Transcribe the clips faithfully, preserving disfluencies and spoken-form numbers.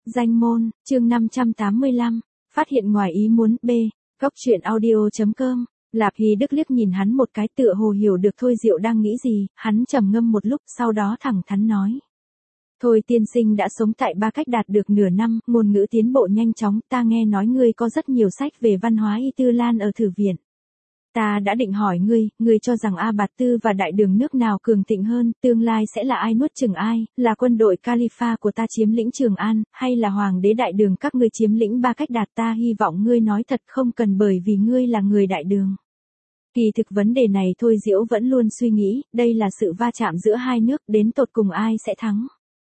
Danh môn, chương năm trăm tám mươi lăm, phát hiện ngoài ý muốn, B, góc truyện audio.com. Lạp Hy Đức liếc nhìn hắn một cái tựa hồ hiểu được Thôi Diệu đang nghĩ gì, hắn trầm ngâm một lúc sau đó thẳng thắn nói. Thôi tiên sinh đã sống tại Ba Cách Đạt được nửa năm, ngôn ngữ tiến bộ nhanh chóng, ta nghe nói ngươi có rất nhiều sách về văn hóa Y Tư Lan ở thư viện. Ta đã định hỏi ngươi, ngươi cho rằng A Bạt Tư và đại đường nước nào cường thịnh hơn, tương lai sẽ là ai nuốt chửng ai, là quân đội Khalifa của ta chiếm lĩnh Trường An, hay là hoàng đế đại đường các ngươi chiếm lĩnh Ba Cách Đạt, ta hy vọng ngươi nói thật không cần bởi vì ngươi là người đại đường. Kỳ thực vấn đề này Thôi Diễu vẫn luôn suy nghĩ, đây là sự va chạm giữa hai nước, đến tột cùng ai sẽ thắng.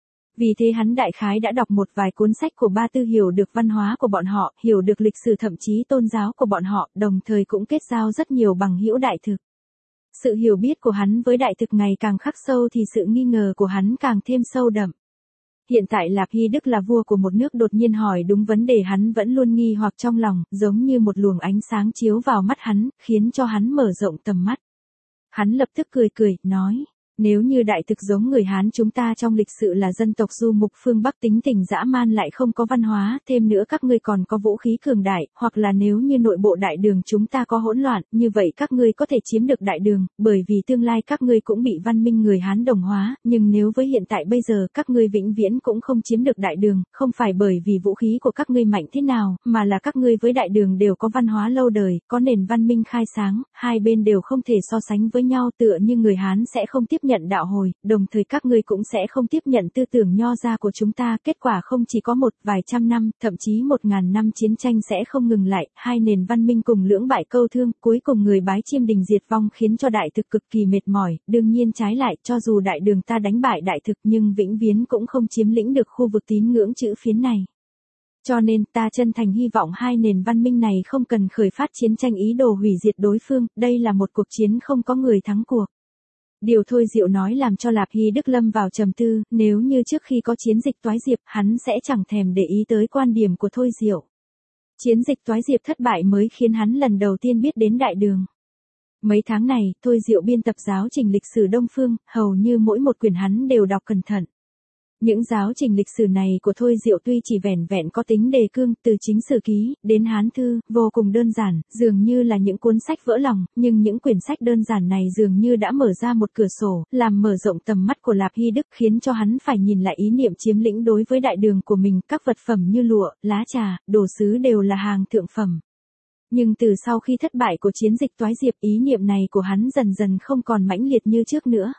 Vì thế hắn đại khái đã đọc một vài cuốn sách của Ba Tư, hiểu được văn hóa của bọn họ, hiểu được lịch sử thậm chí tôn giáo của bọn họ, đồng thời cũng kết giao rất nhiều bằng hữu đại thực. Sự hiểu biết của hắn với đại thực ngày càng khắc sâu thì sự nghi ngờ của hắn càng thêm sâu đậm. Hiện tại Lạp Hy Đức là vua của một nước đột nhiên hỏi đúng vấn đề hắn vẫn luôn nghi hoặc trong lòng, giống như một luồng ánh sáng chiếu vào mắt hắn, khiến cho hắn mở rộng tầm mắt. Hắn lập tức cười cười, nói. Nếu như đại thực giống người Hán chúng ta trong lịch sử là dân tộc du mục phương Bắc tính tình dã man lại không có văn hóa, thêm nữa các ngươi còn có vũ khí cường đại, hoặc là nếu như nội bộ đại đường chúng ta có hỗn loạn, như vậy các ngươi có thể chiếm được đại đường, bởi vì tương lai các ngươi cũng bị văn minh người Hán đồng hóa, nhưng nếu với hiện tại bây giờ các ngươi vĩnh viễn cũng không chiếm được đại đường, không phải bởi vì vũ khí của các ngươi mạnh thế nào, mà là các ngươi với đại đường đều có văn hóa lâu đời, có nền văn minh khai sáng, hai bên đều không thể so sánh với nhau, tựa như người Hán sẽ không tiếp nhận đạo hồi, đồng thời các ngươi cũng sẽ không tiếp nhận tư tưởng nho gia của chúng ta, kết quả không chỉ có một vài trăm năm, thậm chí một ngàn năm chiến tranh sẽ không ngừng lại, hai nền văn minh cùng lưỡng bại câu thương, cuối cùng người bái chiêm đình diệt vong khiến cho đại thực cực kỳ mệt mỏi, đương nhiên trái lại, cho dù đại đường ta đánh bại đại thực nhưng vĩnh viễn cũng không chiếm lĩnh được khu vực tín ngưỡng chữ phiến này. Cho nên ta chân thành hy vọng hai nền văn minh này không cần khởi phát chiến tranh ý đồ hủy diệt đối phương, đây là một cuộc chiến không có người thắng cuộc. Điều Thôi Diệu nói làm cho Lạp Hy Đức lâm vào trầm tư, nếu như trước khi có chiến dịch Toái Diệp, hắn sẽ chẳng thèm để ý tới quan điểm của Thôi Diệu. Chiến dịch Toái Diệp thất bại mới khiến hắn lần đầu tiên biết đến đại đường. Mấy tháng này, Thôi Diệu biên tập giáo trình lịch sử Đông Phương, hầu như mỗi một quyển hắn đều đọc cẩn thận. Những giáo trình lịch sử này của Thôi Diệu tuy chỉ vẻn vẹn có tính đề cương, từ chính sử ký, đến Hán thư, vô cùng đơn giản, dường như là những cuốn sách vỡ lòng, nhưng những quyển sách đơn giản này dường như đã mở ra một cửa sổ, làm mở rộng tầm mắt của Lạp Hy Đức, khiến cho hắn phải nhìn lại ý niệm chiếm lĩnh đối với đại đường của mình, các vật phẩm như lụa, lá trà, đồ sứ đều là hàng thượng phẩm. Nhưng từ sau khi thất bại của chiến dịch Toái Diệp, ý niệm này của hắn dần dần không còn mãnh liệt như trước nữa.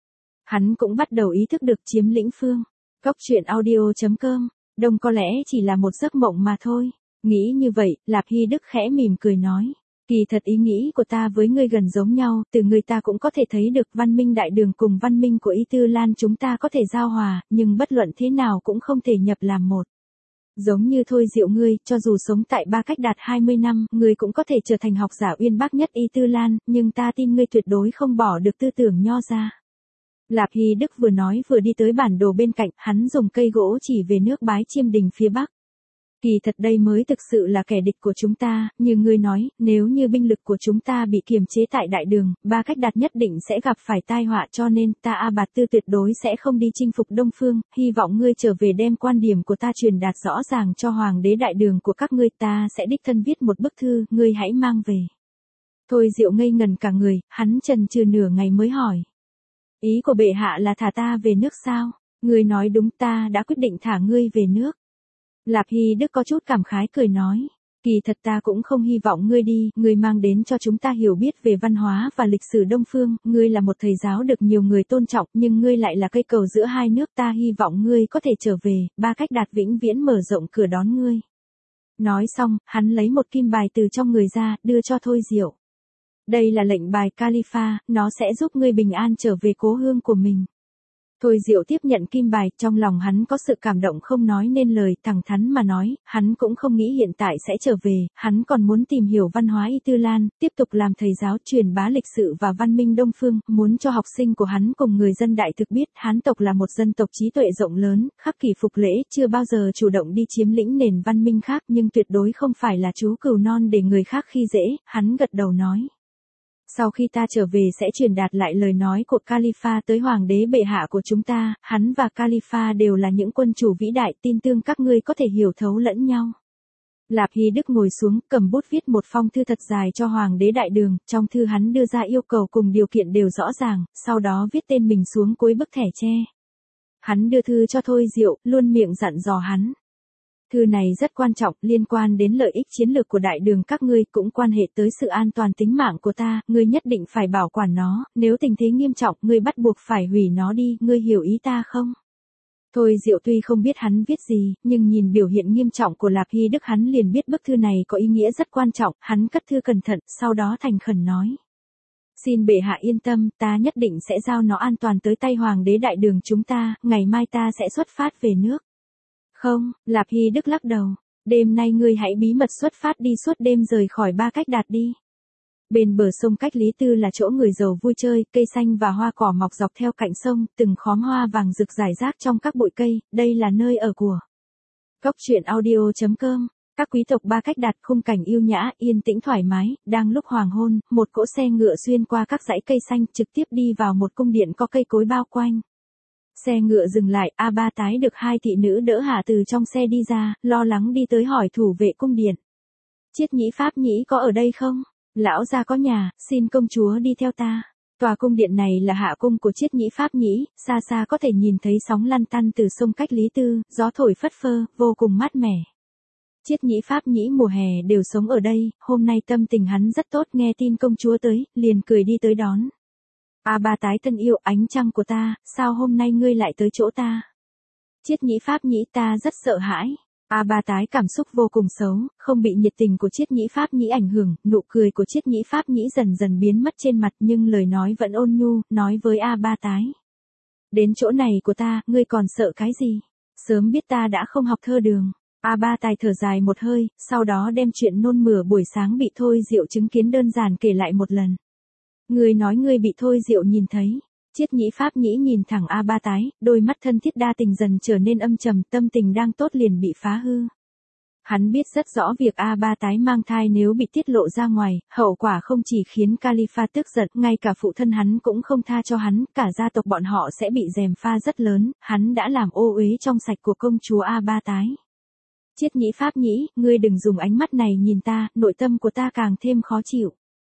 Hắn cũng bắt đầu ý thức được chiếm lĩnh phương. Góc truyện audio.com, Đông có lẽ chỉ là một giấc mộng mà thôi. Nghĩ như vậy, Lạp Hy Đức khẽ mỉm cười nói. Kỳ thật ý nghĩ của ta với ngươi gần giống nhau, từ người ta cũng có thể thấy được văn minh đại đường cùng văn minh của Y Tư Lan chúng ta có thể giao hòa, nhưng bất luận thế nào cũng không thể nhập làm một. Giống như Thôi Diệu ngươi, cho dù sống tại Ba Cách Đạt hai mươi năm, ngươi cũng có thể trở thành học giả uyên bác nhất Y Tư Lan, nhưng ta tin ngươi tuyệt đối không bỏ được tư tưởng nho gia. Lạp Hy Đức vừa nói vừa đi tới bản đồ bên cạnh, hắn dùng cây gỗ chỉ về nước Bái Chiêm Đình phía bắc. Kỳ thật đây mới thực sự là kẻ địch của chúng ta, như ngươi nói, nếu như binh lực của chúng ta bị kiềm chế tại đại đường, Ba Cách Đạt nhất định sẽ gặp phải tai họa, cho nên ta A Bạt Tư tuyệt đối sẽ không đi chinh phục Đông Phương, hy vọng ngươi trở về đem quan điểm của ta truyền đạt rõ ràng cho hoàng đế đại đường của các ngươi, ta sẽ đích thân viết một bức thư, ngươi hãy mang về. Thôi Diệu ngây ngần cả người, hắn chần chừ nửa ngày mới hỏi. Ý của bệ hạ là thả ta về nước sao? Ngươi nói đúng, ta đã quyết định thả ngươi về nước. Lạp Hy Đức có chút cảm khái cười nói. Kỳ thật ta cũng không hy vọng ngươi đi, ngươi mang đến cho chúng ta hiểu biết về văn hóa và lịch sử Đông Phương, ngươi là một thầy giáo được nhiều người tôn trọng, nhưng ngươi lại là cây cầu giữa hai nước, ta hy vọng ngươi có thể trở về, Ba Cách Đạt vĩnh viễn mở rộng cửa đón ngươi. Nói xong, hắn lấy một kim bài từ trong người ra, đưa cho Thôi Diệu. Đây là lệnh bài Khalifa, nó sẽ giúp ngươi bình an trở về cố hương của mình. Thôi Diệu tiếp nhận kim bài, trong lòng hắn có sự cảm động không nói nên lời, thẳng thắn mà nói, hắn cũng không nghĩ hiện tại sẽ trở về, hắn còn muốn tìm hiểu văn hóa Y Tư Lan, tiếp tục làm thầy giáo truyền bá lịch sử và văn minh Đông Phương, muốn cho học sinh của hắn cùng người dân đại thực biết, Hán tộc là một dân tộc trí tuệ rộng lớn, khắc kỷ phục lễ, chưa bao giờ chủ động đi chiếm lĩnh nền văn minh khác, nhưng tuyệt đối không phải là chú cừu non để người khác khi dễ, hắn gật đầu nói. Sau khi ta trở về sẽ truyền đạt lại lời nói của Khalifa tới hoàng đế bệ hạ của chúng ta, hắn và Khalifa đều là những quân chủ vĩ đại, tin tưởng các ngươi có thể hiểu thấu lẫn nhau. Lạp Hy Đức ngồi xuống, cầm bút viết một phong thư thật dài cho hoàng đế đại đường, trong thư hắn đưa ra yêu cầu cùng điều kiện đều rõ ràng, sau đó viết tên mình xuống cuối bức thẻ tre. Hắn đưa thư cho Thôi Diệu, luôn miệng dặn dò hắn. Thư này rất quan trọng, liên quan đến lợi ích chiến lược của đại đường các ngươi, cũng quan hệ tới sự an toàn tính mạng của ta, ngươi nhất định phải bảo quản nó, nếu tình thế nghiêm trọng, ngươi bắt buộc phải hủy nó đi, ngươi hiểu ý ta không? Thôi Diệu tuy không biết hắn viết gì, nhưng nhìn biểu hiện nghiêm trọng của Lạp Hy Đức hắn liền biết bức thư này có ý nghĩa rất quan trọng, hắn cất thư cẩn thận, sau đó thành khẩn nói. Xin bệ hạ yên tâm, ta nhất định sẽ giao nó an toàn tới tay hoàng đế đại đường chúng ta, ngày mai ta sẽ xuất phát về nước. Không, Lạp Hy Đức lắc đầu, đêm nay ngươi hãy bí mật xuất phát đi, suốt đêm rời khỏi Ba Cách Đạt đi. Bên bờ sông Cách Lý Tư là chỗ người giàu vui chơi, cây xanh và hoa cỏ mọc dọc theo cạnh sông, từng khóm hoa vàng rực rải rác trong các bụi cây, đây là nơi ở của Cốc truyện audio chấm com. Các quý tộc Ba Cách Đạt, khung cảnh yêu nhã, yên tĩnh thoải mái, đang lúc hoàng hôn, một cỗ xe ngựa xuyên qua các dãy cây xanh trực tiếp đi vào một cung điện có cây cối bao quanh. Xe ngựa dừng lại, A Ba Tái được hai thị nữ đỡ hạ từ trong xe đi ra, lo lắng đi tới hỏi thủ vệ cung điện. Chiết Nhĩ Pháp Nhĩ có ở đây không? Lão gia có nhà, xin công chúa đi theo ta. Tòa cung điện này là hạ cung của Chiết Nhĩ Pháp Nhĩ, xa xa có thể nhìn thấy sóng lăn tăn từ sông Cách Lý Tư, gió thổi phất phơ, vô cùng mát mẻ. Chiết Nhĩ Pháp Nhĩ mùa hè đều sống ở đây, hôm nay tâm tình hắn rất tốt, nghe tin công chúa tới, liền cười đi tới đón. A Ba Tái thân yêu, ánh trăng của ta, sao hôm nay ngươi lại tới chỗ ta? Chiết Nhĩ Pháp Nhĩ, ta rất sợ hãi. A Ba Tái cảm xúc vô cùng xấu, không bị nhiệt tình của Chiết Nhĩ Pháp Nhĩ ảnh hưởng, nụ cười của Chiết Nhĩ Pháp Nhĩ dần dần biến mất trên mặt, nhưng lời nói vẫn ôn nhu, nói với A Ba Tái. Đến chỗ này của ta, ngươi còn sợ cái gì? Sớm biết ta đã không học thơ đường. A Ba Tài thở dài một hơi, sau đó đem chuyện nôn mửa buổi sáng bị Thôi Diệu chứng kiến đơn giản kể lại một lần. Ngươi nói ngươi bị Thôi Diệu nhìn thấy. Chiết Nhĩ Pháp Nhĩ nhìn thẳng A Ba Tái, đôi mắt thân thiết đa tình dần trở nên âm trầm, tâm tình đang tốt liền bị phá hư. Hắn biết rất rõ việc A Ba Tái mang thai nếu bị tiết lộ ra ngoài, hậu quả không chỉ khiến Khalifa tức giận, ngay cả phụ thân hắn cũng không tha cho hắn, cả gia tộc bọn họ sẽ bị gièm pha rất lớn, hắn đã làm ô uế trong sạch của công chúa A Ba Tái. Chiết Nhĩ Pháp Nhĩ, ngươi đừng dùng ánh mắt này nhìn ta, nội tâm của ta càng thêm khó chịu.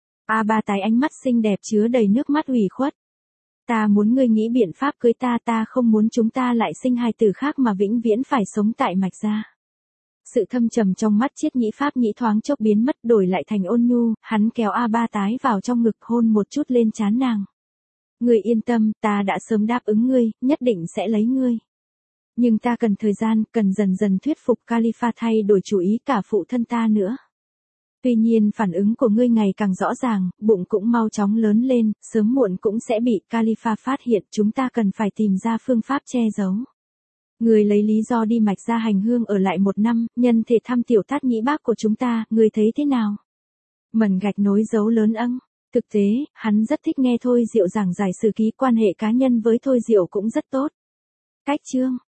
A Ba Tái ánh mắt xinh đẹp chứa đầy nước mắt ủy khuất. Ta muốn ngươi nghĩ biện pháp cưới ta, ta không muốn chúng ta lại sinh hài tử khác mà vĩnh viễn phải sống tại Mạch Gia. Sự thâm trầm trong mắt Chiết Nhĩ Pháp Nhĩ thoáng chốc biến mất, đổi lại thành ôn nhu, hắn kéo A Ba Tái vào trong ngực, hôn một chút lên trán nàng. Ngươi yên tâm, ta đã sớm đáp ứng ngươi, nhất định sẽ lấy ngươi. Nhưng ta cần thời gian, cần dần dần thuyết phục Khalifa thay đổi chủ ý, cả phụ thân ta nữa. Tuy nhiên phản ứng của ngươi ngày càng rõ ràng, bụng cũng mau chóng lớn lên, sớm muộn cũng sẽ bị Khalifa phát hiện, chúng ta cần phải tìm ra phương pháp che giấu. Ngươi lấy lý do đi Mạch Gia hành hương ở lại một năm, nhân thể thăm tiểu tát nhĩ bác của chúng ta, ngươi thấy thế nào? Mẩn gạch nối dấu lớn âng. Thực tế, hắn rất thích nghe Thôi Diệu giảng giải sử ký, quan hệ cá nhân với Thôi Diệu cũng rất tốt. Cách chương